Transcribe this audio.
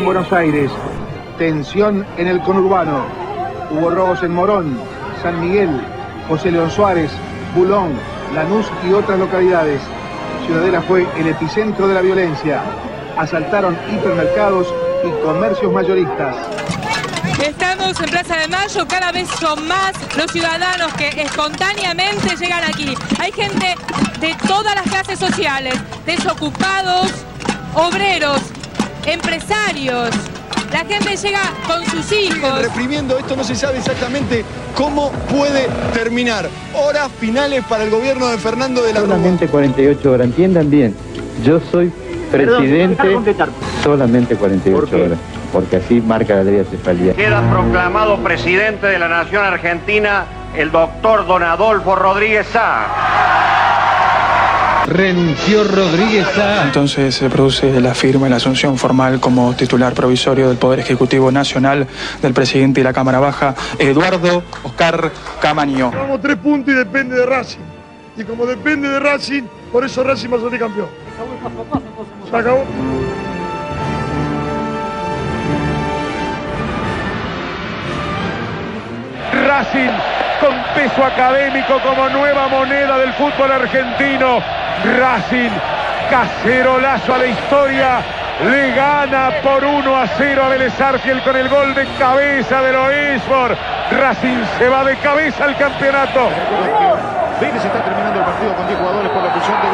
Buenos Aires. Tensión en el conurbano. Hubo robos en Morón, San Miguel, José León Suárez, Bulón, Lanús y otras localidades. Ciudadela fue el epicentro de la violencia. Asaltaron hipermercados y comercios mayoristas. Estamos en Plaza de Mayo, cada vez son más los ciudadanos que espontáneamente llegan aquí. Hay gente de todas las clases sociales, desocupados, obreros, empresarios. La gente llega con sus hijos. Reprimiendo esto, no se sabe exactamente cómo puede terminar. Horas finales para el gobierno de Fernando de la Rúa. Solamente 48 horas, entiendan bien. Yo soy presidente solamente 48 horas. Porque así marca la ley de cefalía. Queda proclamado presidente de la Nación Argentina el doctor Don Adolfo Rodríguez Sá. Renunció Rodríguez Sá. Entonces se produce la firma y la asunción formal como titular provisorio del Poder Ejecutivo Nacional del presidente de la Cámara Baja, Eduardo Oscar Camaño. Vamos 3 puntos y depende de Racing. Y como depende de Racing, por eso Racing va a salir campeón. Se acabó. Racing con peso académico como nueva moneda del fútbol argentino. Racing, cacerolazo a la historia, le gana por 1-0 a Vélez Sarsfield con el gol de cabeza de Loisford. Racing se va de cabeza al campeonato. Vélez está terminando el partido con 10 jugadores por la opción de